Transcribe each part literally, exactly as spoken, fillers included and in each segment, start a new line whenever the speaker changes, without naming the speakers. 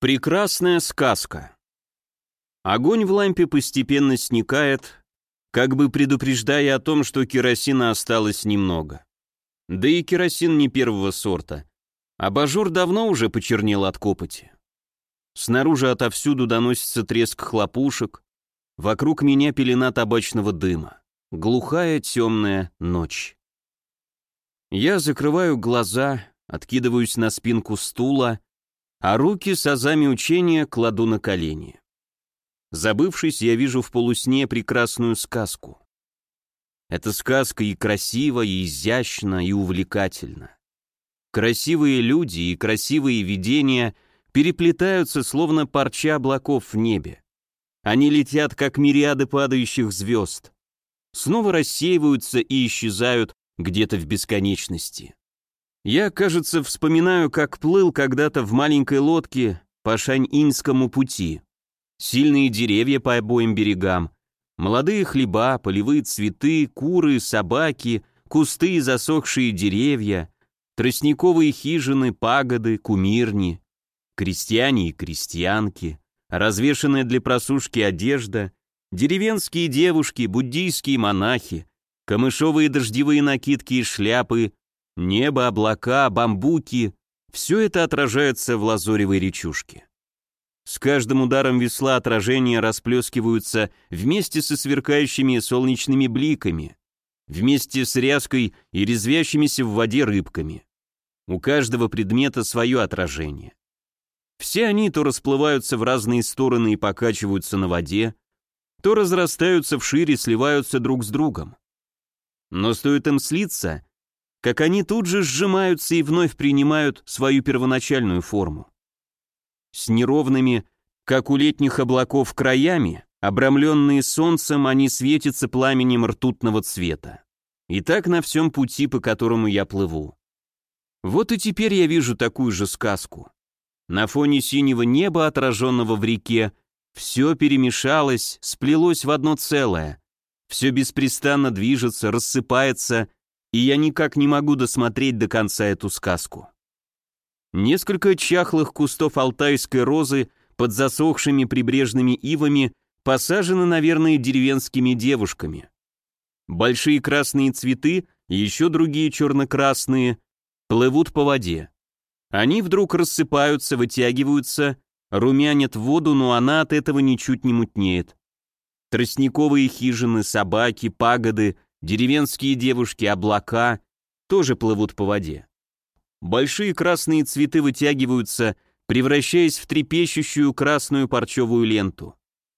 Прекрасная сказка. Огонь в лампе постепенно сникает, как бы предупреждая о том, что керосина осталось немного. Да и керосин не первого сорта. Абажур давно уже почернел от копоти. Снаружи отовсюду доносится треск хлопушек, вокруг меня пелена табачного дыма. Глухая темная ночь. Я закрываю глаза, откидываюсь на спинку стула, а руки с азами учения кладу на колени. Забывшись, я вижу в полусне прекрасную сказку. Эта сказка и красива, и изящна, и увлекательна. Красивые люди и красивые видения переплетаются, словно парча облаков в небе. Они летят, как мириады падающих звезд. Снова рассеиваются и исчезают где-то в бесконечности. Я, кажется, вспоминаю, как плыл когда-то в маленькой лодке по Шань-Иньскому пути. Сильные деревья по обоим берегам, молодые хлеба, полевые цветы, куры, собаки, кусты и засохшие деревья, тростниковые хижины, пагоды, кумирни, крестьяне и крестьянки, развешанная для просушки одежда, деревенские девушки, буддийские монахи, камышовые дождевые накидки и шляпы, небо, облака, бамбуки — все это отражается в лазоревой речушке. С каждым ударом весла отражения расплескиваются вместе со сверкающими солнечными бликами, вместе с ряской и резвящимися в воде рыбками. У каждого предмета свое отражение. Все они то расплываются в разные стороны и покачиваются на воде, то разрастаются вширь и сливаются друг с другом. Но стоит им слиться, как они тут же сжимаются и вновь принимают свою первоначальную форму. С неровными, как у летних облаков, краями, обрамленные солнцем, они светятся пламенем ртутного цвета. И так на всем пути, по которому я плыву. Вот и теперь я вижу такую же сказку. На фоне синего неба, отраженного в реке, все перемешалось, сплелось в одно целое. Все беспрестанно движется, рассыпается, и я никак не могу досмотреть до конца эту сказку. Несколько чахлых кустов алтайской розы под засохшими прибрежными ивами посажены, наверное, деревенскими девушками. Большие красные цветы и еще другие черно-красные плывут по воде. Они вдруг рассыпаются, вытягиваются, румянят воду, но она от этого ничуть не мутнеет. Тростниковые хижины, собаки, пагоды, деревенские девушки, облака тоже плывут по воде. Большие красные цветы вытягиваются, превращаясь в трепещущую красную парчевую ленту.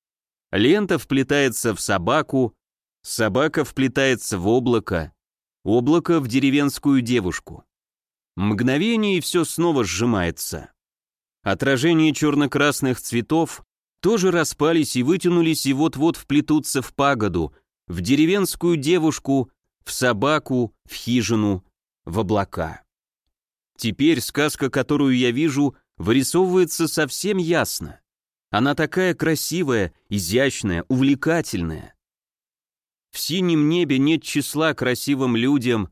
Лента вплетается в собаку, собака вплетается в облако, облако в деревенскую девушку. Мгновение, и все снова сжимается. Отражения черно-красных цветов тоже распались и вытянулись, и вот-вот вплетутся в пагоду, в деревенскую девушку, в собаку, в хижину, в облака. Теперь сказка, которую я вижу, вырисовывается совсем ясно. Она такая красивая, изящная, увлекательная. В синем небе нет числа красивым людям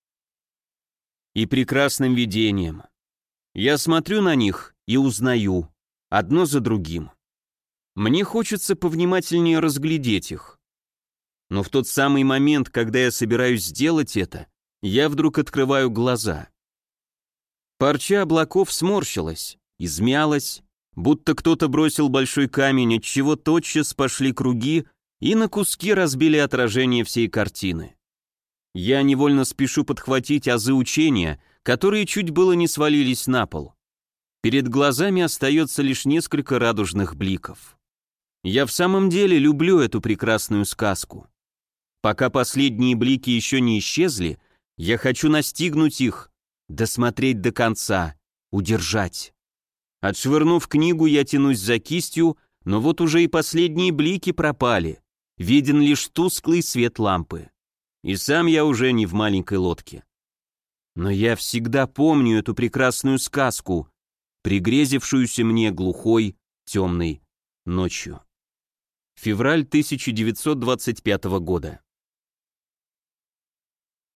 и прекрасным видениям. Я смотрю на них и узнаю, одно за другим. Мне хочется повнимательнее разглядеть их. Но в тот самый момент, когда я собираюсь сделать это, я вдруг открываю глаза. Парча облаков сморщилась, измялась, будто кто-то бросил большой камень, отчего тотчас пошли круги и на куски разбили отражение всей картины. Я невольно спешу подхватить азы учения, которые чуть было не свалились на пол. Перед глазами остается лишь несколько радужных бликов. Я в самом деле люблю эту прекрасную сказку. Пока последние блики еще не исчезли, я хочу настигнуть их, досмотреть до конца, удержать. Отшвырнув книгу, я тянусь за кистью, но вот уже и последние блики пропали. Виден лишь тусклый свет лампы. И сам я уже не в маленькой лодке. Но я всегда помню эту прекрасную сказку, пригрезившуюся мне глухой, темной ночью. Февраль тысяча девятьсот двадцать пятого года.